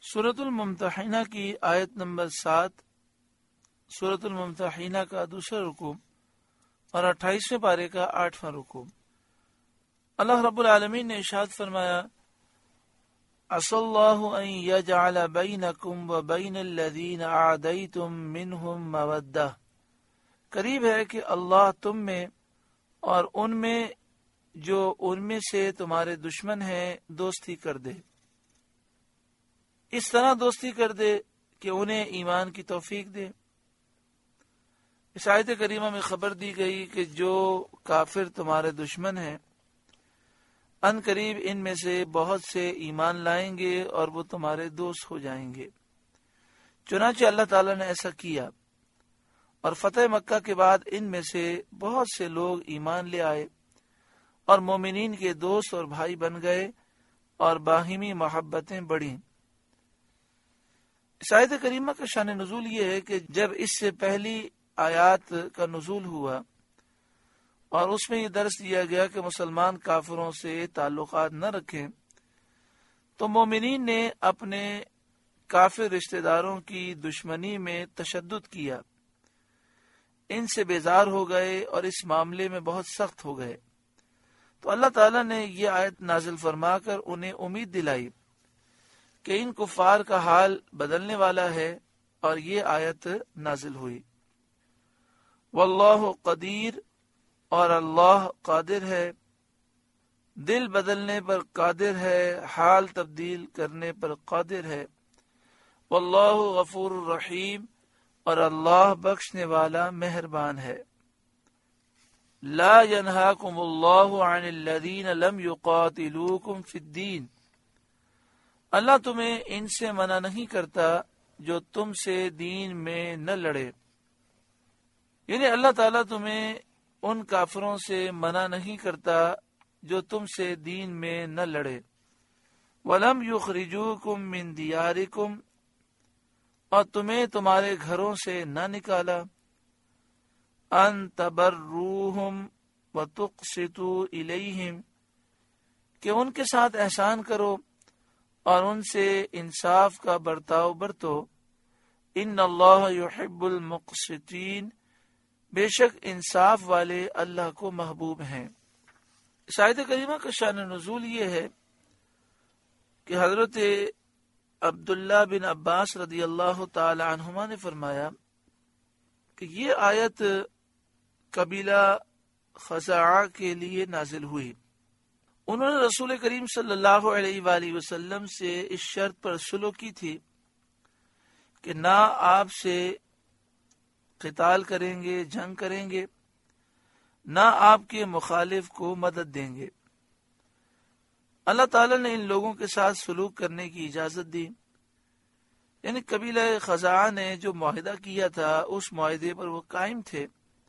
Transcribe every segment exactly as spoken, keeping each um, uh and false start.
سورۃ الممتحنہ کی آیت نمبر سات، سورۃ الممتحنہ کا دوسرا رکوع اور اٹھائیسویں پارے کا آٹھواں رکوع۔ اللہ رب العالمین نے ارشاد فرمایا، عسى الله أن يجعل بينكم وبين الذين عاديتم منهم مودة، قریب ہے کہ اللہ تم میں اور ان میں جو ان میں سے تمہارے دشمن ہیں دوستی کر دے، اس طرح دوستی کر دے کہ انہیں ایمان کی توفیق دے۔ اس آیت کریمہ میں خبر دی گئی کہ جو کافر تمہارے دشمن ہیں ان قریب ان میں سے بہت سے ایمان لائیں گے اور وہ تمہارے دوست ہو جائیں گے۔ چنانچہ اللہ تعالیٰ نے ایسا کیا اور فتح مکہ کے بعد ان میں سے بہت سے لوگ ایمان لے آئے اور مومنین کے دوست اور بھائی بن گئے اور باہمی محبتیں بڑھیں۔ اس آیت کریمہ کا شان نزول یہ ہے کہ جب اس سے پہلی آیات کا نزول ہوا اور اس میں یہ درس دیا گیا کہ مسلمان کافروں سے تعلقات نہ رکھیں، تو مومنین نے اپنے کافر رشتہ داروں کی دشمنی میں تشدد کیا، ان سے بیزار ہو گئے اور اس معاملے میں بہت سخت ہو گئے۔ تو اللہ تعالیٰ نے یہ آیت نازل فرما کر انہیں امید دلائی کہ ان کفار کا حال بدلنے والا ہے، اور یہ آیت نازل ہوئی۔ واللہ قدیر، اور اللہ قادر ہے، دل بدلنے پر قادر ہے، حال تبدیل کرنے پر قادر ہے۔ واللہ غفور الرحیم، اور اللہ بخشنے والا مہربان ہے۔ لا ینہاکم اللہ عن الذین لم یقاتلوکم فی الدین، اللہ تمہیں ان سے منع نہیں کرتا جو تم سے دین میں نہ لڑے، یعنی اللہ تعالیٰ تمہیں ان کافروں سے منع نہیں کرتا جو تم سے دین میں نہ لڑے۔ وَلَمْ يُخْرِجُوكُمْ مِنْ دِيَارِكُمْ، اور تمہیں تمہارے گھروں سے نہ نکالا۔ أَن تَبَرُّوهُمْ وَتُقْسِطُوا إِلَيْهِمْ، کہ ان کے ساتھ احسان کرو اور ان سے انصاف کا برتاؤ برتو۔ ان اللہ یحب المقسطین، بے شک انصاف والے اللہ کو محبوب ہیں۔ اس آیت کریمہ کا شان نزول یہ ہے کہ حضرت عبداللہ بن عباس رضی اللہ تعالی عنہما نے فرمایا کہ یہ آیت قبیلہ خزاعہ کے لیے نازل ہوئی۔ انہوں نے رسول کریم صلی اللہ علیہ وآلہ وسلم سے اس شرط پر صلح کی تھی کہ نہ آپ سے قتال کریں گے، جنگ کریں گے، نہ آپ کے مخالف کو مدد دیں گے۔ اللہ تعالیٰ نے ان لوگوں کے ساتھ سلوک کرنے کی اجازت دی، یعنی قبیلہ خزاعہ نے جو معاہدہ کیا تھا اس معاہدے پر وہ قائم تھے،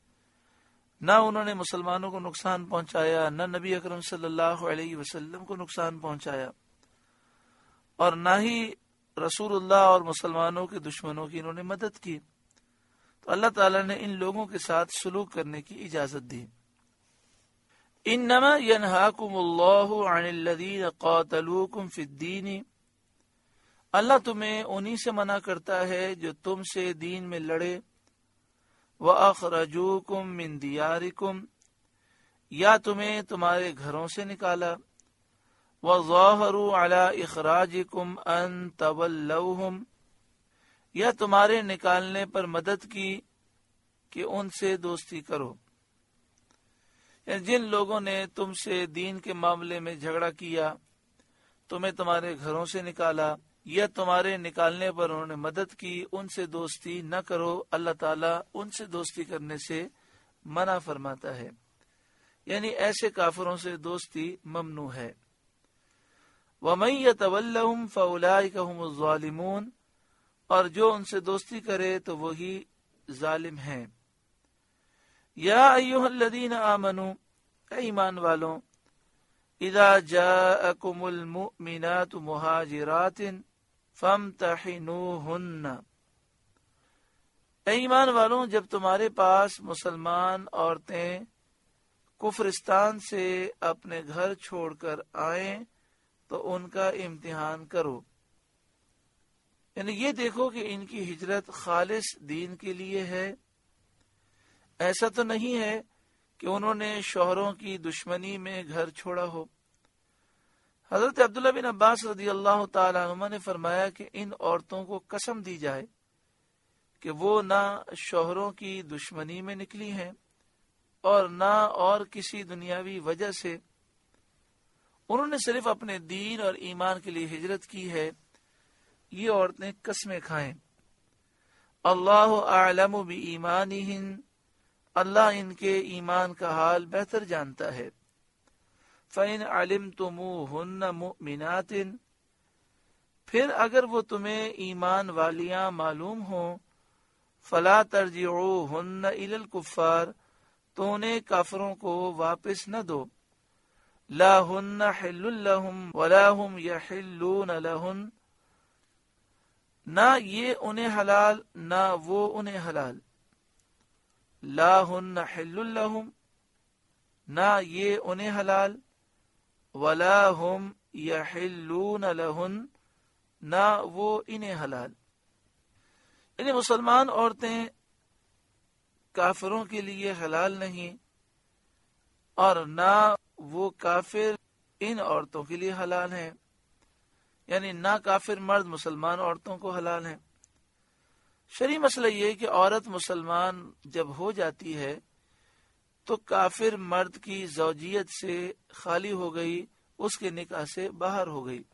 نہ انہوں نے مسلمانوں کو نقصان پہنچایا، نہ نبی اکرم صلی اللہ علیہ وسلم کو نقصان پہنچایا، اور نہ ہی رسول اللہ اور مسلمانوں کے دشمنوں کی انہوں نے مدد کی۔ تو اللہ تعالیٰ نے ان لوگوں کے ساتھ سلوک کرنے کی اجازت دی۔ انما ینہاکم اللہ عن الذین قاتلوکم فی الدین، اللہ تمہیں انہی سے منع کرتا ہے جو تم سے دین میں لڑے۔ وَأَخْرَجُوكُم مِّن دِيَارِكُمْ، یا تمہیں تمہارے گھروں سے نکالا۔ وَظَاهَرُوا عَلَىٰ إِخْرَاجِكُمْ أَن تَوَلَّوْهُمْ، یا تمہارے نکالنے پر مدد کی کہ ان سے دوستی کرو۔ یعنی جن لوگوں نے تم سے دین کے معاملے میں جھگڑا کیا، تمہیں تمہارے گھروں سے نکالا، یا تمہارے نکالنے پر انہوں نے مدد کی، ان سے دوستی نہ کرو۔ اللہ تعالیٰ ان سے دوستی کرنے سے منع فرماتا ہے، یعنی ایسے کافروں سے دوستی ممنوع ہے۔ وَمَن يَتَوَلَّهُمْ فَأُولَٰئِكَ هُمُ الظَّالِمُونَ، اور جو ان سے دوستی کرے تو وہی ظالم ہیں۔ یا ایھا الذین آمنوا، اے ایمان والوں، اذا جاءکم المؤمنات مہاجرات فامتحنوہن، اے ایمان والوں جب تمہارے پاس مسلمان عورتیں کفرستان سے اپنے گھر چھوڑ کر آئیں تو ان کا امتحان کرو۔ یعنی یہ دیکھو کہ ان کی ہجرت خالص دین کے لیے ہے، ایسا تو نہیں ہے کہ انہوں نے شوہروں کی دشمنی میں گھر چھوڑا ہو۔ حضرت عبداللہ بن عباس رضی اللہ تعالی عنہ نے فرمایا کہ ان عورتوں کو قسم دی جائے کہ وہ نہ شوہروں کی دشمنی میں نکلی ہیں اور نہ اور کسی دنیاوی وجہ سے، انہوں نے صرف اپنے دین اور ایمان کے لیے ہجرت کی ہے، یہ عورتیں قسمیں کھائیں۔ اللہ اعلم بایمانہن، اللہ ان کے ایمان کا حال بہتر جانتا ہے۔ فَإِنْ عَلِمْتُمُوهُنَّ مُؤْمِنَاتٍ، پھر اگر وہ تمہیں ایمان والیاں معلوم ہوں، فَلَا تَرْجِعُوهُنَّ إِلَى الْكُفَّارِ، تو انہیں کافروں کو واپس نہ دو۔ لَا هُنَّ حِلٌّ لَهُمْ وَلَا هُمْ يَحِلُّونَ لَهُنَّ، نہ یہ انہیں حلال نہ وہ انہیں حلال۔ لا ہن حل لہم، نہ یہ انہیں حلال، ولا ہم یحلون لہن، نہ وہ انہیں حلال۔ یعنی مسلمان عورتیں کافروں کے لیے حلال نہیں اور نہ وہ کافر ان عورتوں کے لیے حلال ہیں، یعنی نہ کافر مرد مسلمان عورتوں کو حلال ہیں۔ شرعی مسئلہ یہ کہ عورت مسلمان جب ہو جاتی ہے تو کافر مرد کی زوجیت سے خالی ہو گئی، اس کے نکاح سے باہر ہو گئی۔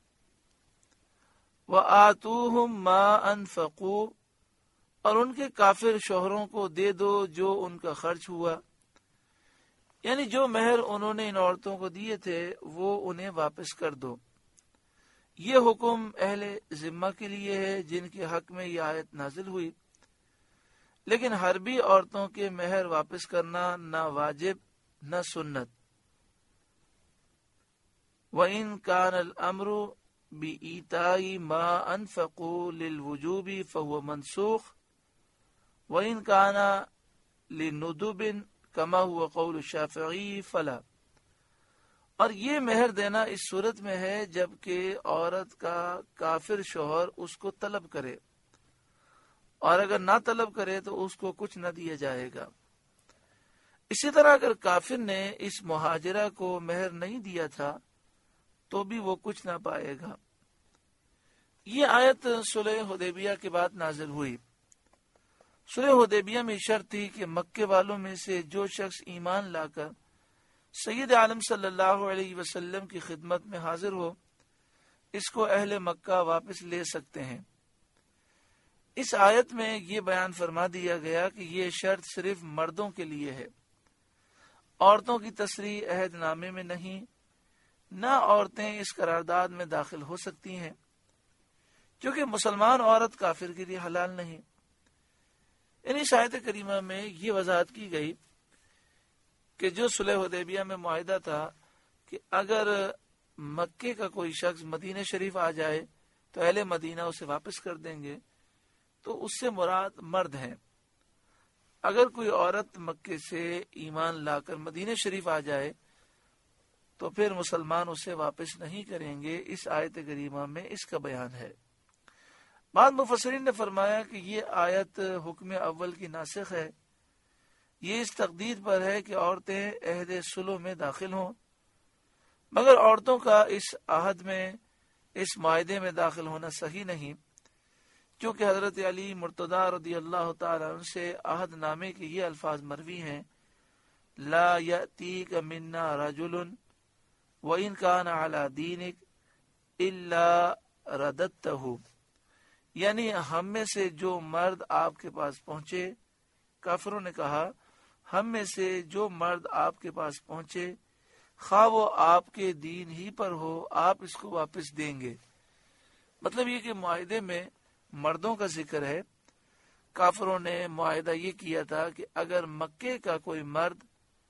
وَآتُوهُمْ مَا أَنفَقُوا، اور ان کے کافر شوہروں کو دے دو جو ان کا خرچ ہوا، یعنی جو مہر انہوں نے ان عورتوں کو دیے تھے وہ انہیں واپس کر دو۔ یہ حکم اہل ذمہ کے لیے ہے جن کے حق میں یہ آیت نازل ہوئی، لیکن حربی عورتوں کے مہر واپس کرنا نہ واجب نہ سنت۔ وَإِن كَانَ الْأَمْرُ بِإِيتَاءِ مَا أَنفَقُوا لِلْوُجُوبِ فَهُوَ مَنْسُوخٌ وَإِن كَانَ لِلنُّدُبٍ كَمَا هُوَ قَوْلُ الشَّافِعِيِّ فَلَا، اور یہ مہر دینا اس صورت میں ہے جبکہ عورت کا کافر شوہر اس کو طلب کرے، اور اگر نہ طلب کرے تو اس کو کچھ نہ دیا جائے گا۔ اسی طرح اگر کافر نے اس مہاجرہ کو مہر نہیں دیا تھا تو بھی وہ کچھ نہ پائے گا۔ یہ آیت صلح حدیبیہ کے بعد نازل ہوئی۔ صلح حدیبیہ میں شرط تھی کہ مکے والوں میں سے جو شخص ایمان لا کر سید عالم صلی اللہ علیہ وسلم کی خدمت میں حاضر ہو، اس کو اہل مکہ واپس لے سکتے ہیں۔ اس آیت میں یہ بیان فرما دیا گیا کہ یہ شرط صرف مردوں کے لیے ہے، عورتوں کی تصریح عہد نامے میں نہیں، نہ عورتیں اس قرارداد میں داخل ہو سکتی ہیں، کیونکہ مسلمان عورت کافر کے لیے حلال نہیں۔ یعنی اس آیت کریمہ میں یہ وضاحت کی گئی کہ جو صلح حدیبیہ میں معاہدہ تھا کہ اگر مکے کا کوئی شخص مدینہ شریف آ جائے تو اہل مدینہ اسے واپس کر دیں گے، تو اس سے مراد مرد ہیں۔ اگر کوئی عورت مکے سے ایمان لا کر مدینہ شریف آ جائے تو پھر مسلمان اسے واپس نہیں کریں گے۔ اس آیت کریمہ میں اس کا بیان ہے۔ بعض مفسرین نے فرمایا کہ یہ آیت حکم اول کی ناسخ ہے، یہ اس تقدیر پر ہے کہ عورتیں عہد صلح میں داخل ہوں، مگر عورتوں کا اس عہد میں اس معاہدے میں داخل ہونا صحیح نہیں، کیونکہ حضرت علی مرتضی رضی اللہ تعالی عنہ سے عہد نامے کے یہ الفاظ مروی ہیں، لا یأتیک منا رجل وَإِن كَانَ عَلَى دِینِكَ إِلَّا رَدَدْتَهُ، یعنی ہم میں سے جو مرد آپ کے پاس پہنچے، کافروں نے کہا ہم میں سے جو مرد آپ کے پاس پہنچے خواہ وہ آپ کے دین ہی پر ہو، آپ اس کو واپس دیں گے۔ مطلب یہ کہ معاہدے میں مردوں کا ذکر ہے۔ کافروں نے معاہدہ یہ کیا تھا کہ اگر مکے کا کوئی مرد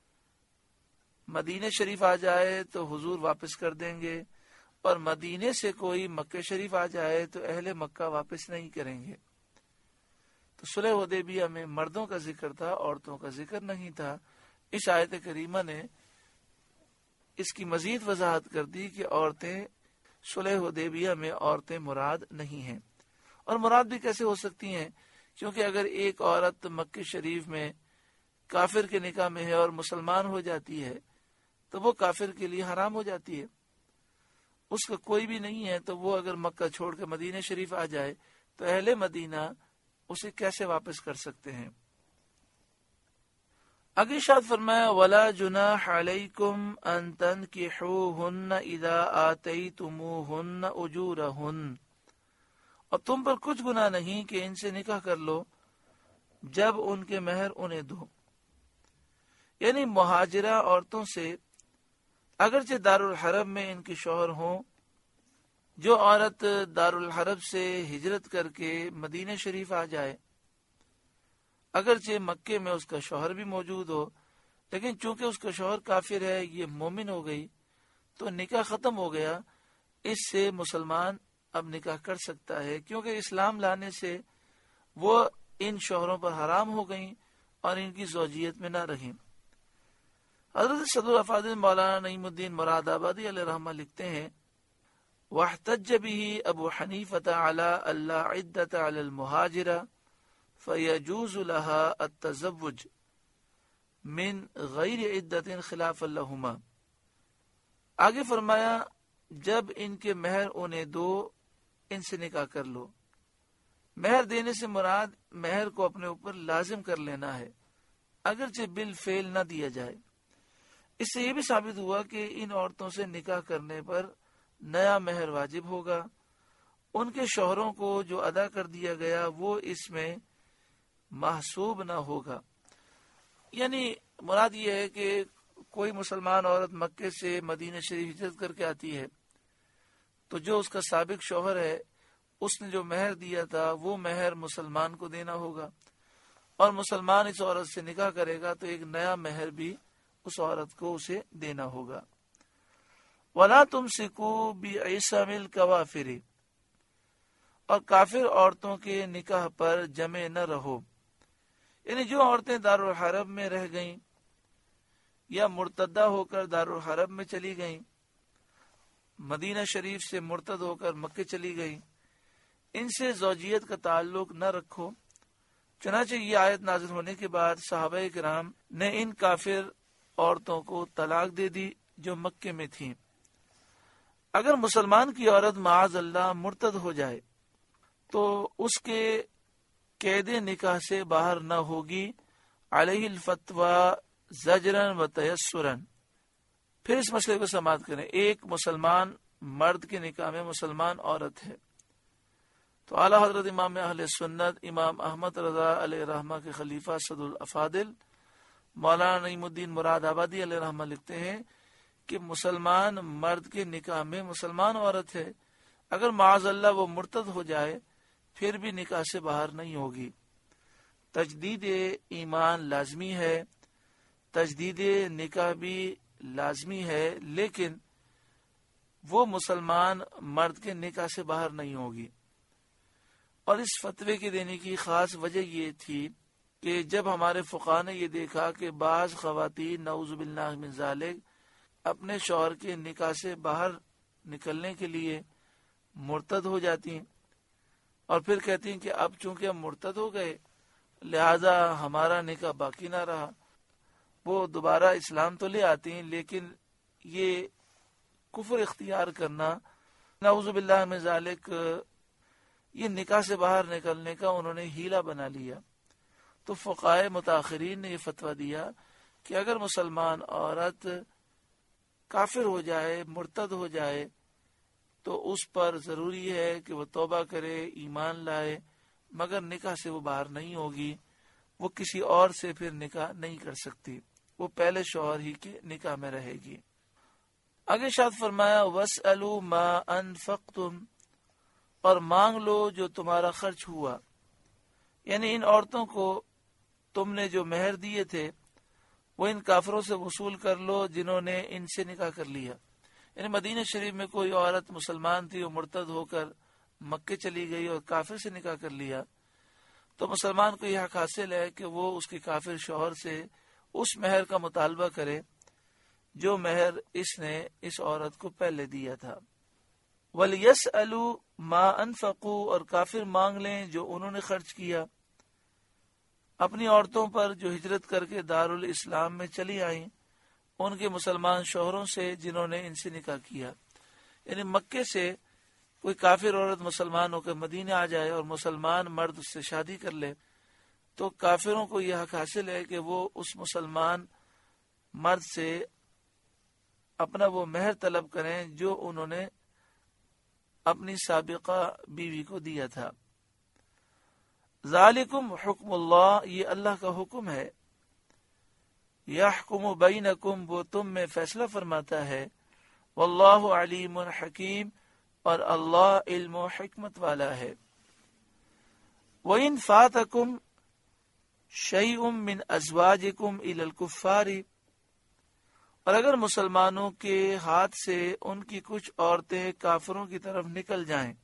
مدینہ شریف آ جائے تو حضور واپس کر دیں گے، اور مدینے سے کوئی مکہ شریف آ جائے تو اہل مکہ واپس نہیں کریں گے۔ تو صلح حدیبیہ میں مردوں کا ذکر تھا، عورتوں کا ذکر نہیں تھا۔ اس آیت کریمہ نے اس کی مزید وضاحت کر دی کہ عورتیں صلح حدیبیہ میں عورتیں مراد نہیں ہیں۔ اور مراد بھی کیسے ہو سکتی ہیں؟ کیونکہ اگر ایک عورت مکہ شریف میں کافر کے نکاح میں ہے اور مسلمان ہو جاتی ہے تو وہ کافر کے لیے حرام ہو جاتی ہے، اس کا کوئی بھی نہیں ہے، تو وہ اگر مکہ چھوڑ کے مدینہ شریف آ جائے تو اہل مدینہ اسے کیسے واپس کر سکتے ہیں؟ اگے ارشاد فرمایا وَلَا جُنَاحَ عَلَيْكُمْ أَن تَنكِحُوهُنَّ إِذَا آتَيْتُمُوهُنَّ أُجُورَهُنَّ، اور تم پر کچھ گناہ نہیں کہ ان سے نکاح کر لو جب ان کے مہر انہیں دو۔ یعنی مہاجرہ عورتوں سے اگرچہ دارالحرب میں ان کے شوہر ہوں، جو عورت دارالحرب سے ہجرت کر کے مدینہ شریف آ جائے، اگرچہ مکے میں اس کا شوہر بھی موجود ہو، لیکن چونکہ اس کا شوہر کافر ہے، یہ مومن ہو گئی تو نکاح ختم ہو گیا، اس سے مسلمان اب نکاح کر سکتا ہے، کیونکہ اسلام لانے سے وہ ان شوہروں پر حرام ہو گئیں اور ان کی زوجیت میں نہ رہیں۔ حضرت صدر الافاضل مولانا نعیم الدین مراد آبادی علیہ رحمہ لکھتے ہیں وَاحْتَجَّ بِهِ ابو حنیفة عَلَى أَلَّا عِدَّةَ عَلَى الْمُهَاجِرَةِ فَيَجُوزُ لَهَا التَّزَوُّجُ مِنْ غَيْرِ عِدَّةٍ خِلَافًا لَهُمَا۔ آگے فرمایا جب ان کے مہر انہیں دو ان سے نکاح کر لو۔ مہر دینے سے مراد مہر کو اپنے اوپر لازم کر لینا ہے، اگرچہ بالفعل نہ دیا جائے۔ اس سے یہ بھی ثابت ہوا کہ ان عورتوں سے نکاح کرنے پر نیا مہر واجب ہوگا، ان کے شوہروں کو جو ادا کر دیا گیا وہ اس میں محسوب نہ ہوگا۔ یعنی مراد یہ ہے کہ کوئی مسلمان عورت مکے سے مدینہ شریف ہجرت کر کے آتی ہے تو جو اس کا سابق شوہر ہے اس نے جو مہر دیا تھا وہ مہر مسلمان کو دینا ہوگا، اور مسلمان اس عورت سے نکاح کرے گا تو ایک نیا مہر بھی اس عورت کو اسے دینا ہوگا۔ وَلَا تُمْسِكُوا بِعِصَمِ الْكَوَافِرِ، اور کافر عورتوں کے نکاح پر جمع نہ رہو۔ یعنی جو عورتیں دارالحرب میں رہ گئیں یا مرتدہ ہو کر دارالحرب میں چلی گئیں، مدینہ شریف سے مرتد ہو کر مکے چلی گئیں، ان سے زوجیت کا تعلق نہ رکھو۔ چنانچہ یہ آیت نازل ہونے کے بعد صحابہ کرام نے ان کافر عورتوں کو طلاق دے دی جو مکے میں تھیں۔ اگر مسلمان کی عورت معاذ اللہ مرتد ہو جائے تو اس کے قید نکاح سے باہر نہ ہوگی، علیہ الفتوی زجرن و تیسرن۔ پھر اس مسئلے کو سماعت کریں، ایک مسلمان مرد کے نکاح میں مسلمان عورت ہے تو اعلیٰ حضرت امام اہل سنت امام احمد رضا علیہ رحمہ کے خلیفہ صدر الافاضل مولانا نعیم الدین مراد آبادی علیہ رحمہ لکھتے ہیں کہ مسلمان مرد کے نکاح میں مسلمان عورت ہے، اگر معاذ اللہ وہ مرتد ہو جائے پھر بھی نکاح سے باہر نہیں ہوگی۔ تجدید ایمان لازمی ہے، تجدید نکاح بھی لازمی ہے، لیکن وہ مسلمان مرد کے نکاح سے باہر نہیں ہوگی۔ اور اس فتوے کے دینے کی خاص وجہ یہ تھی کہ جب ہمارے فقہاء نے یہ دیکھا کہ بعض خواتین نعوذ باللہ من ذالک اپنے شوہر کے نکاح سے باہر نکلنے کے لیے مرتد ہو جاتی ہیں اور پھر کہتی ہیں کہ اب چونکہ ہم مرتد ہو گئے لہذا ہمارا نکاح باقی نہ رہا، وہ دوبارہ اسلام تو لے آتی ہیں لیکن یہ کفر اختیار کرنا نعوذ باللہ من ذالک یہ نکاح سے باہر نکلنے کا انہوں نے ہیلہ بنا لیا۔ تو فقہائے متاخرین نے یہ فتویٰ دیا کہ اگر مسلمان عورت کافر ہو جائے، مرتد ہو جائے تو اس پر ضروری ہے کہ وہ توبہ کرے، ایمان لائے، مگر نکاح سے وہ باہر نہیں ہوگی، وہ کسی اور سے پھر نکاح نہیں کر سکتی، وہ پہلے شوہر ہی کے نکاح میں رہے گی۔ آگے ارشاد فرمایا وَاسْأَلُوا مَا أَنفَقْتُمْ، اور مانگ لو جو تمہارا خرچ ہوا، یعنی ان عورتوں کو تم نے جو مہر دیے تھے وہ ان کافروں سے وصول کر لو جنہوں نے ان سے نکاح کر لیا۔ یعنی مدینہ شریف میں کوئی عورت مسلمان تھی، وہ مرتد ہو کر مکے چلی گئی اور کافر سے نکاح کر لیا، تو مسلمان کو یہ حق حاصل ہے کہ وہ اس کے کافر شوہر سے اس مہر کا مطالبہ کرے جو مہر اس نے اس عورت کو پہلے دیا تھا۔ وَلْيَسْأَلُوا مَا أَنفَقُوا، اور کافر مانگ لیں جو انہوں نے خرچ کیا اپنی عورتوں پر جو ہجرت کر کے دارالاسلام میں چلی آئیں ان کے مسلمان شوہروں سے جنہوں نے ان سے نکاح کیا. یعنی مکے سے کوئی کافر عورت مسلمان ہو کر مدینے آ جائے اور مسلمان مرد اس سے شادی کر لے تو کافروں کو یہ حق حاصل ہے کہ وہ اس مسلمان مرد سے اپنا وہ مہر طلب کریں جو انہوں نے اپنی سابقہ بیوی کو دیا تھا. ذالکم حکم اللہ، یہ اللہ کا حکم ہے. یحکم بینکم، وہ تم میں فیصلہ فرماتا ہے. واللہ علیم حکیم، اور اللہ علم و حکمت والا ہے. وَإِن فَاتَكُمْ شَيْءٌ مِّنْ أَزْوَاجِكُمْ إِلَى الْكُفَّارِ، اور اگر مسلمانوں کے ہاتھ سے ان کی کچھ عورتیں کافروں کی طرف نکل جائیں.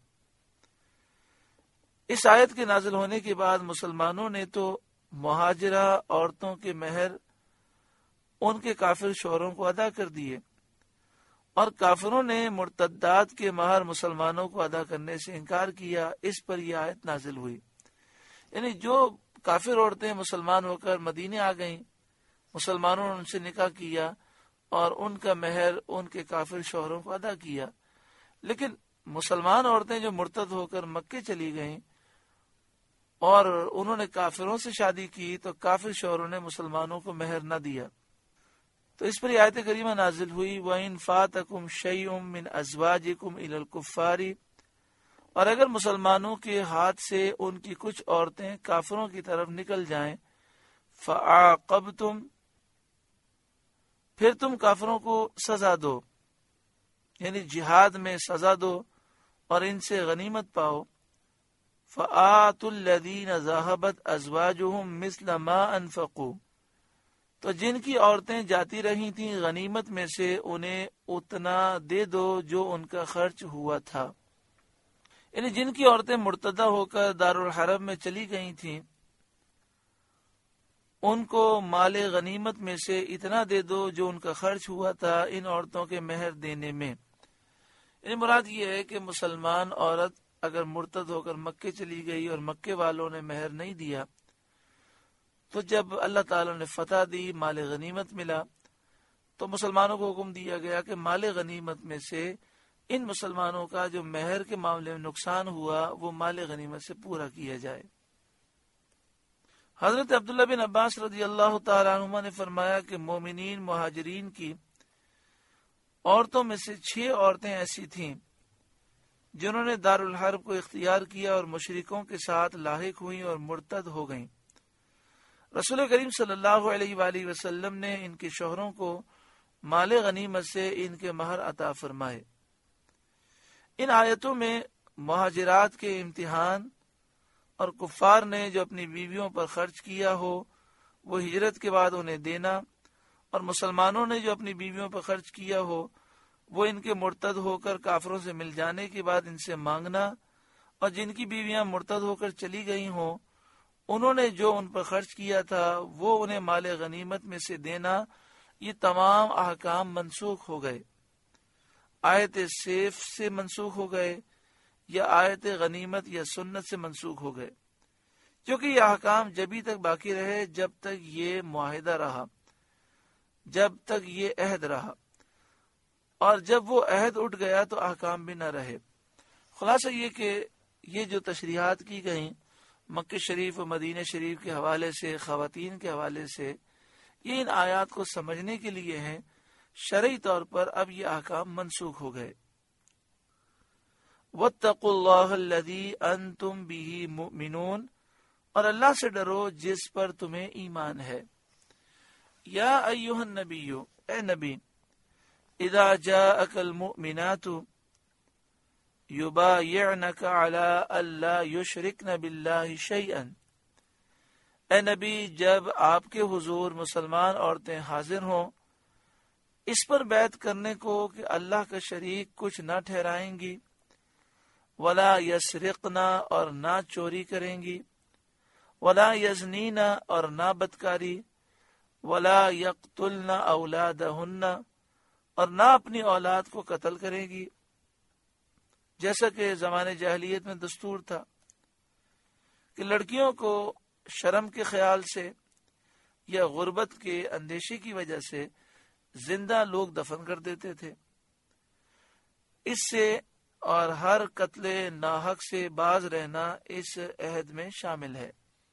اس آیت کے نازل ہونے کے بعد مسلمانوں نے تو مہاجرہ عورتوں کے مہر ان کے کافر شوہروں کو ادا کر دیے، اور کافروں نے مرتدات کے مہر مسلمانوں کو ادا کرنے سے انکار کیا. اس پر یہ آیت نازل ہوئی. یعنی جو کافر عورتیں مسلمان ہو کر مدینے آ گئیں، مسلمانوں نے ان سے نکاح کیا اور ان کا مہر ان کے کافر شوہروں کو ادا کیا. لیکن مسلمان عورتیں جو مرتد ہو کر مکے چلی گئیں اور انہوں نے کافروں سے شادی کی تو کافر شوہروں نے مسلمانوں کو مہر نہ دیا. تو اس پر آیت کریمہ نازل ہوئی. وَإِن فَاتَكُمْ شَيْءٌ مِّنْ أَزْوَاجِكُمْ إِلَى الْكُفَّارِ، اور اگر مسلمانوں کے ہاتھ سے ان کی کچھ عورتیں کافروں کی طرف نکل جائیں، فَعَاقَبْتُمْ، پھر تم کافروں کو سزا دو، یعنی جہاد میں سزا دو اور ان سے غنیمت پاؤ. فَآتُوا الَّذِينَ ذَهَبَتْ أَزْوَاجُهُمْ مِثْلَ مَا أَنفَقُوا، تو جن کی عورتیں جاتی رہی تھیں غنیمت میں سے انہیں اتنا دے دو جو ان کا خرچ ہوا تھا. یعنی جن کی عورتیں مرتدہ ہو کر دارالحرب میں چلی گئی تھیں ان کو مال غنیمت میں سے اتنا دے دو جو ان کا خرچ ہوا تھا ان عورتوں کے مہر دینے میں. یعنی مراد یہ ہے کہ مسلمان عورت اگر مرتد ہو کر مکے چلی گئی اور مکے والوں نے مہر نہیں دیا تو جب اللہ تعالیٰ نے فتح دی، مال غنیمت ملا، تو مسلمانوں کو حکم دیا گیا کہ مال غنیمت میں سے ان مسلمانوں کا جو مہر کے معاملے میں نقصان ہوا وہ مال غنیمت سے پورا کیا جائے. حضرت عبداللہ بن عباس رضی اللہ تعالیٰ عنہما نے فرمایا کہ مومنین مہاجرین کی عورتوں میں سے چھ عورتیں ایسی تھیں جنہوں نے دارالحرب کو اختیار کیا اور مشرکوں کے ساتھ لاحق ہوئیں اور مرتد ہو گئیں. رسول کریم صلی اللہ علیہ وآلہ وسلم نے ان کے شوہروں کو مال غنیمت سے ان کے مہر عطا فرمائے. ان آیتوں میں مہاجرات کے امتحان اور کفار نے جو اپنی بیویوں پر خرچ کیا ہو وہ ہجرت کے بعد انہیں دینا، اور مسلمانوں نے جو اپنی بیویوں پر خرچ کیا ہو وہ ان کے مرتد ہو کر کافروں سے مل جانے کے بعد ان سے مانگنا، اور جن کی بیویاں مرتد ہو کر چلی گئی ہوں انہوں نے جو ان پر خرچ کیا تھا وہ انہیں مال غنیمت میں سے دینا، یہ تمام احکام منسوخ ہو گئے. آیت سیف سے منسوخ ہو گئے یا آیت غنیمت یا سنت سے منسوخ ہو گئے، کیونکہ یہ احکام جبھی تک باقی رہے جب تک یہ معاہدہ رہا، جب تک یہ عہد رہا، اور جب وہ عہد اٹھ گیا تو احکام بھی نہ رہے. خلاصہ یہ کہ یہ جو تشریحات کی گئیں مکہ شریف و مدینہ شریف کے حوالے سے، خواتین کے حوالے سے، یہ ان آیات کو سمجھنے کے لیے ہیں. شرعی طور پر اب یہ احکام منسوخ ہو گئے. وَاتَّقُوا اللَّهَ الَّذِي أَنْتُمْ بِهِ مُؤْمِنُونَ، اور اللہ سے ڈرو جس پر تمہیں ایمان ہے. یا ایھا النبی، اے نبی، اذا جاءک المؤمنات یبایعنک علی الا یشرکن باللہ شیئا، اے نبی جب آپ کے حضور مسلمان عورتیں حاضر ہوں اس پر بیعت کرنے کو کہ اللہ کا شریک کچھ نہ ٹھہرائیں گی، ولا یسرقنا اور نہ چوری کریں گی، ولا یزنین اور نہ بدکاری، ولا یقتلن اولادہن اور نہ اپنی اولاد کو قتل کرے گی، جیسا کہ زمانے جاہلیت میں دستور تھا کہ لڑکیوں کو شرم کے خیال سے یا غربت کے اندیشے کی وجہ سے زندہ لوگ دفن کر دیتے تھے۔ اس سے اور ہر قتل ناحق سے باز رہنا اس عہد میں شامل ہے۔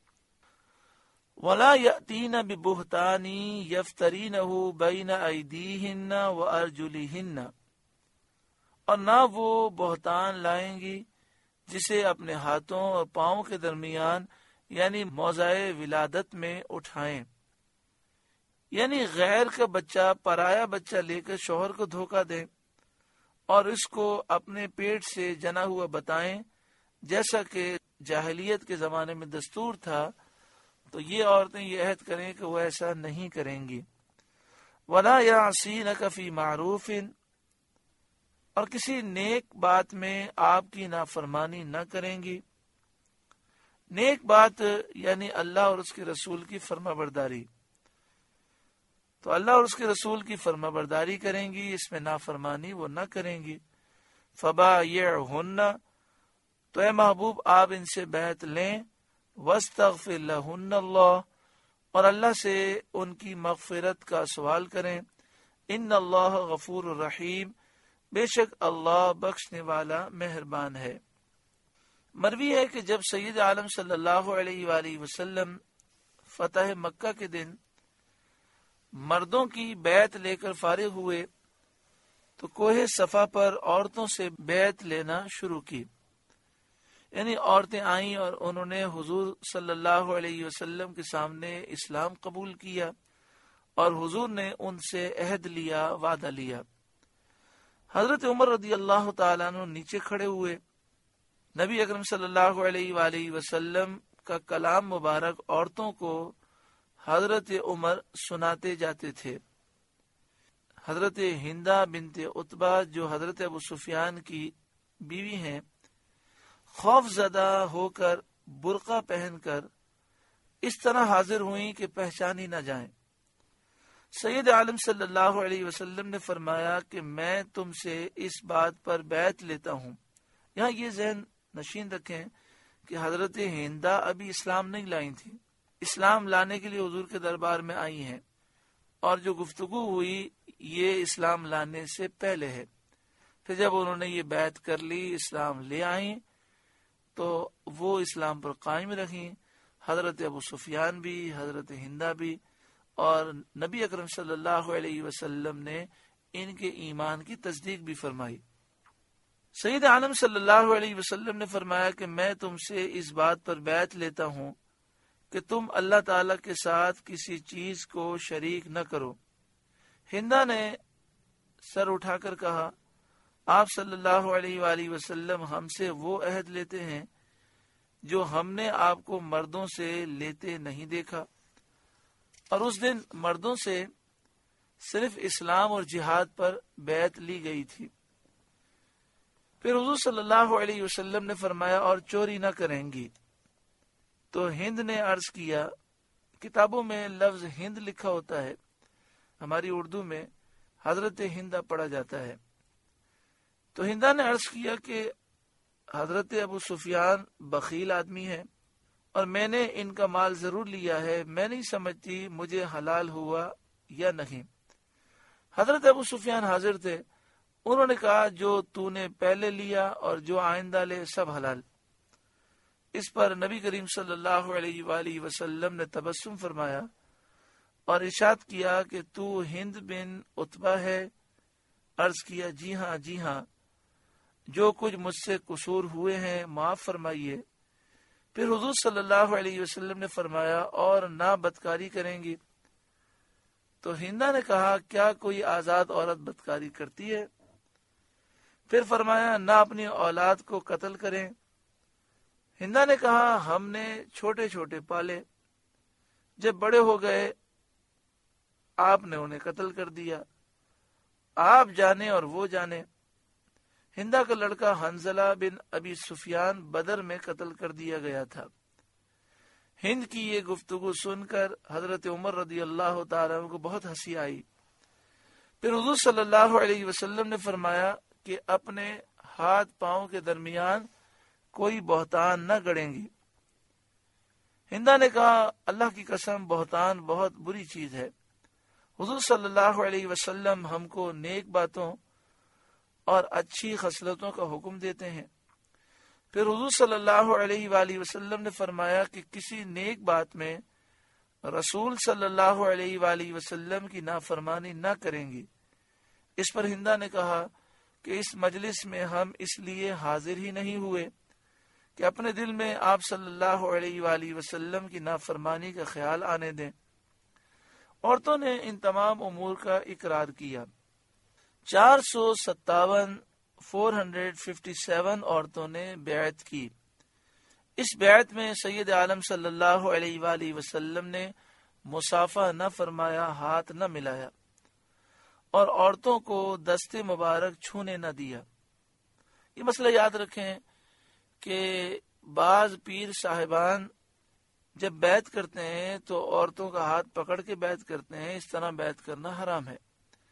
وَلَا يَأْتِينَ بِبُهْتَانٍ يَفْتَرِينَهُ بَيْنَ أَيْدِيهِنَّ وَأَرْجُلِهِنَّ، اور نہ وہ بہتان لائیں گی جسے اپنے ہاتھوں اور پاؤں کے درمیان یعنی موضع ولادت میں اٹھائیں، یعنی غیر کا بچہ پرایا بچہ لے کر شوہر کو دھوکہ دیں اور اس کو اپنے پیٹ سے جنا ہوا بتائیں جیسا کہ جاہلیت کے زمانے میں دستور تھا، تو یہ عورتیں یہ عہد کریں کہ وہ ایسا نہیں کریں گی۔ وَلَا يَعْصِينَكَ فِي مَعْرُوفٍ، اور کسی نیک بات میں آپ کی نافرمانی نہ کریں گی۔ نیک بات یعنی اللہ اور اس کے رسول کی فرما برداری، تو اللہ اور اس کے رسول کی فرما برداری کریں گی، اس میں نافرمانی وہ نہ کریں گی۔ فَبَايِعْهُنَّ، تو اے محبوب آپ ان سے بیعت لیں، وَاسْتَغْفِرْ لَهُنَّ اللَّهُ، اور اللہ سے ان کی مغفرت کا سوال کریں۔ إِنَّ اللَّهَ غَفُورٌ رَحِيمٌ، بے شک اللہ بخشنے والا مہربان ہے۔ مروی ہے کہ جب سید عالم صلی اللہ علیہ وآلہ وسلم فتح مکہ کے دن مردوں کی بیعت لے کر فارغ ہوئے تو کوہ صفا پر عورتوں سے بیعت لینا شروع کی، یعنی عورتیں آئیں اور انہوں نے حضور صلی اللہ علیہ وسلم کے سامنے اسلام قبول کیا اور حضور نے ان سے عہد لیا، وعدہ لیا۔ حضرت عمر رضی اللہ تعالیٰ عنہ نیچے کھڑے ہوئے، نبی اکرم صلی اللہ علیہ وآلہ وسلم کا کلام مبارک عورتوں کو حضرت عمر سناتے جاتے تھے۔ حضرت ہندہ بنت عتبہ جو حضرت ابو سفیان کی بیوی ہیں، خوف زدہ ہو کر برقع پہن کر اس طرح حاضر ہوئیں کہ پہچانی نہ جائیں۔ سید عالم صلی اللہ علیہ وسلم نے فرمایا کہ میں تم سے اس بات پر بیعت لیتا ہوں۔ یہاں یہ ذہن نشین رکھیں کہ حضرت ہندہ ابھی اسلام نہیں لائی تھی، اسلام لانے کے لیے حضور کے دربار میں آئی ہیں، اور جو گفتگو ہوئی یہ اسلام لانے سے پہلے ہے۔ پھر جب انہوں نے یہ بیعت کر لی، اسلام لے آئیں، تو وہ اسلام پر قائم رہیں، حضرت ابو سفیان بھی، حضرت ہندہ بھی، اور نبی اکرم صلی اللہ علیہ وسلم نے ان کے ایمان کی تصدیق بھی فرمائی۔ سید عالم صلی اللہ علیہ وسلم نے فرمایا کہ میں تم سے اس بات پر بیعت لیتا ہوں کہ تم اللہ تعالیٰ کے ساتھ کسی چیز کو شریک نہ کرو۔ ہندہ نے سر اٹھا کر کہا، آپ صلی اللہ علیہ وآلہ وسلم ہم سے وہ عہد لیتے ہیں جو ہم نے آپ کو مردوں سے لیتے نہیں دیکھا، اور اس دن مردوں سے صرف اسلام اور جہاد پر بیعت لی گئی تھی۔ پھر حضور صلی اللہ علیہ وسلم نے فرمایا اور چوری نہ کریں گی۔ تو ہند نے عرض کیا، کتابوں میں لفظ ہند لکھا ہوتا ہے، ہماری اردو میں حضرت ہندہ پڑھا جاتا ہے۔ تو ہندہ نے عرض کیا کہ حضرت ابو سفیان بخیل آدمی ہے اور میں نے ان کا مال ضرور لیا ہے، میں نہیں سمجھتی مجھے حلال ہوا یا نہیں۔ حضرت ابو سفیان حاضر تھے، انہوں نے کہا جو تو نے پہلے لیا اور جو آئندہ لے سب حلال۔ اس پر نبی کریم صلی اللہ علیہ وآلہ وسلم نے تبسم فرمایا اور ارشاد کیا کہ تو ہند بن عتبہ ہے؟ عرض کیا جی ہاں جی ہاں، جو کچھ مجھ سے قصور ہوئے ہیں معاف فرمائیے۔ پھر حضور صلی اللہ علیہ وسلم نے فرمایا اور نہ بدکاری کریں گی۔ تو ہندہ نے کہا کیا کوئی آزاد عورت بدکاری کرتی ہے؟ پھر فرمایا نہ اپنی اولاد کو قتل کریں۔ ہندہ نے کہا ہم نے چھوٹے چھوٹے پالے، جب بڑے ہو گئے آپ نے انہیں قتل کر دیا، آپ جانے اور وہ جانے۔ ہندہ کا لڑکا حنزلہ بن ابی سفیان بدر میں قتل کر دیا گیا تھا۔ ہند کی یہ گفتگو سن کر حضرت عمر رضی اللہ تعالیٰ عنہ کو بہت ہنسی آئی۔ پھر حضور صلی اللہ علیہ وسلم نے فرمایا کہ اپنے ہاتھ پاؤں کے درمیان کوئی بہتان نہ گڑیں گی۔ ہندا نے کہا اللہ کی قسم بہتان بہت بری چیز ہے۔ حضور صلی اللہ علیہ وسلم ہم کو نیک باتوں اور اچھی خصلتوں کا حکم دیتے ہیں۔ پھر حضور صلی اللہ علیہ وآلہ وسلم نے فرمایا کہ کسی نیک بات میں رسول صلی اللہ علیہ وآلہ وسلم کی نافرمانی نہ کریں گی۔ اس پر ہندا نے کہا کہ اس مجلس میں ہم اس لیے حاضر ہی نہیں ہوئے کہ اپنے دل میں آپ صلی اللہ علیہ وآلہ وسلم کی نافرمانی کا خیال آنے دیں۔ عورتوں نے ان تمام امور کا اقرار کیا۔ چار سو ستاون فور ہنڈریڈ ففٹی سیون عورتوں نے بیعت کی۔ اس بیعت میں سید عالم صلی اللہ علیہ وآلہ وسلم نے مصافحہ نہ فرمایا، ہاتھ نہ ملایا، اور عورتوں کو دست مبارک چھونے نہ دیا۔ یہ مسئلہ یاد رکھیں کہ بعض پیر صاحبان جب بیعت کرتے ہیں تو عورتوں کا ہاتھ پکڑ کے بیعت کرتے ہیں، اس طرح بیعت کرنا حرام ہے۔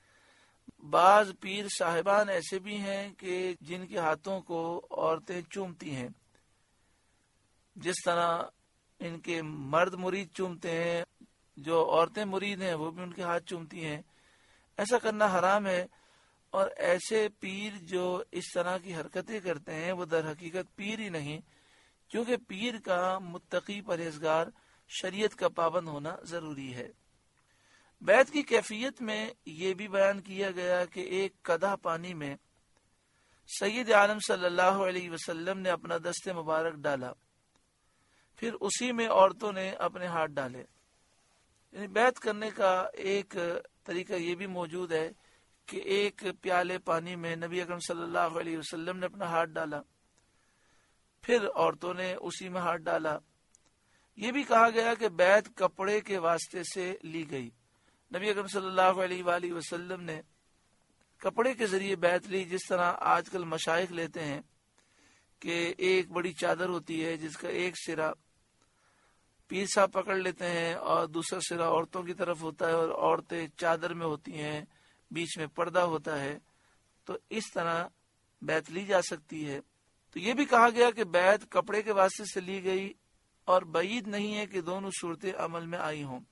بعض پیر صاحبان ایسے بھی ہیں کہ جن کے ہاتھوں کو عورتیں چومتی ہیں، جس طرح ان کے مرد مرید چومتے ہیں، جو عورتیں مرید ہیں وہ بھی ان کے ہاتھ چومتی ہیں۔ ایسا کرنا حرام ہے، اور ایسے پیر جو اس طرح کی حرکتیں کرتے ہیں وہ در حقیقت پیر ہی نہیں، کیونکہ پیر کا متقی پرہیزگار شریعت کا پابند ہونا ضروری ہے۔ بیعت کی کیفیت میں یہ بھی بیان کیا گیا کہ ایک قدح پانی میں سید عالم صلی اللہ علیہ وسلم نے اپنا دست مبارک ڈالا، پھر اسی میں عورتوں نے اپنے ہاتھ ڈالے۔ یعنی بیعت کرنے کا ایک طریقہ یہ بھی موجود ہے کہ ایک پیالے پانی میں نبی اکرم صلی اللہ علیہ وسلم نے اپنا ہاتھ ڈالا، پھر عورتوں نے اسی میں ہاتھ ڈالا۔ یہ بھی کہا گیا کہ بیعت کپڑے کے واسطے سے لی گئی۔ نبی اکرم صلی اللہ علیہ وآلہ وسلم نے کپڑے کے ذریعے بیعت لی، جس طرح آج کل مشائخ لیتے ہیں کہ ایک بڑی چادر ہوتی ہے جس کا ایک سرا پیر صاحب پکڑ لیتے ہیں اور دوسرا سرا عورتوں کی طرف ہوتا ہے، اور عورتیں چادر میں ہوتی ہیں، بیچ میں پردہ ہوتا ہے، تو اس طرح بیعت لی جا سکتی ہے۔ تو یہ بھی کہا گیا کہ بیعت کپڑے کے واسطے سے لی گئی، اور بعید نہیں ہے کہ دونوں صورتیں عمل میں آئی ہوں۔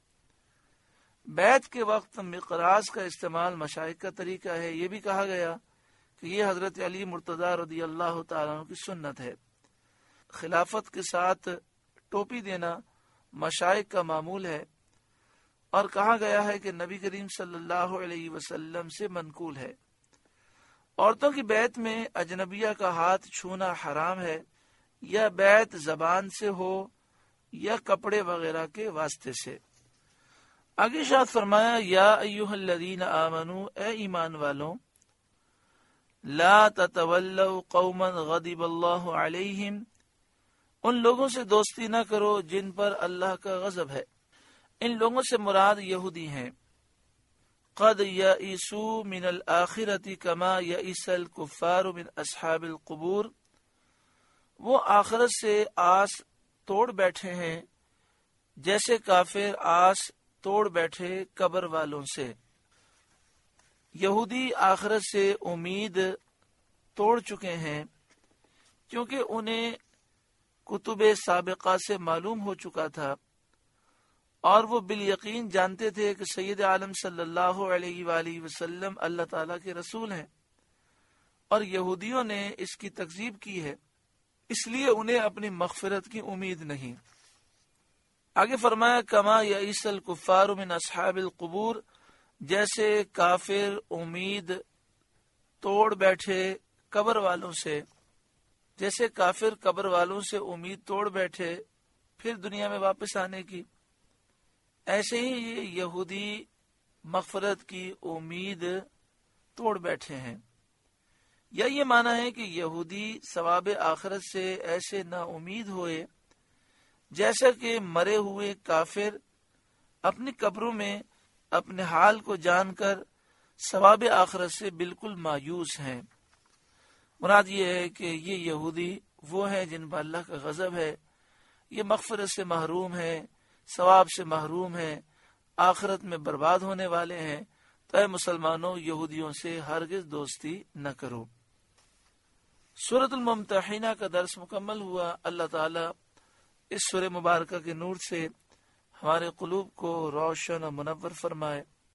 بیعت کے وقت مقراض کا استعمال مشائخ کا طریقہ ہے۔ یہ بھی کہا گیا کہ یہ حضرت علی مرتضی رضی اللہ تعالیٰ عنہ کی سنت ہے۔ خلافت کے ساتھ ٹوپی دینا مشائخ کا معمول ہے، اور کہا گیا ہے کہ نبی کریم صلی اللہ علیہ وسلم سے منقول ہے۔ عورتوں کی بیعت میں اجنبیہ کا ہاتھ چھونا حرام ہے، یا بیعت زبان سے ہو یا کپڑے وغیرہ کے واسطے سے۔ آگے ارشاد فرمایا، یا ایھا الذین آمنوا، اے ایمان والوں، لا تتولوا قوما غضب اللہ علیہم، ان لوگوں سے دوستی نہ کرو جن پر اللہ کا غضب ہے۔ ان لوگوں سے مراد یہودی ہیں۔ قد یئسوا من الآخرۃ کما یئس الکفار من اصحاب القبور، وہ آخرت سے آس توڑ بیٹھے ہیں جیسے کافر آس توڑ بیٹھے قبر والوں سے۔ یہودی آخرت سے امید توڑ چکے ہیں کیونکہ انہیں کتب سابقہ سے معلوم ہو چکا تھا، اور وہ بالیقین جانتے تھے کہ سید عالم صلی اللہ علیہ وآلہ وسلم اللہ تعالیٰ کے رسول ہیں، اور یہودیوں نے اس کی تکذیب کی ہے، اس لیے انہیں اپنی مغفرت کی امید نہیں۔ آگے فرمایا، کما یئس الکفار من اصحاب القبور، جیسے کافر امید توڑ بیٹھے قبر والوں سے، جیسے کافر قبر والوں سے امید توڑ بیٹھے پھر دنیا میں واپس آنے کی، ایسے ہی یہ یہودی مغفرت کی امید توڑ بیٹھے ہیں۔ یا یہ معنی ہے کہ یہودی ثواب آخرت سے ایسے نا امید ہوئے جیسا کہ مرے ہوئے کافر اپنی قبروں میں اپنے حال کو جان کر ثواب آخرت سے بالکل مایوس ہیں۔ مراد یہ ہے کہ یہ یہودی وہ ہیں جن پر اللہ کا غضب ہے، یہ مغفرت سے محروم ہے، ثواب سے محروم ہے، آخرت میں برباد ہونے والے ہیں۔ تو اے مسلمانوں، یہودیوں سے ہرگز دوستی نہ کرو۔ سورۃ الممتحنہ کا درس مکمل ہوا۔ اللہ تعالی اس سورہ مبارکہ کے نور سے ہمارے قلوب کو روشن و منور فرمائے۔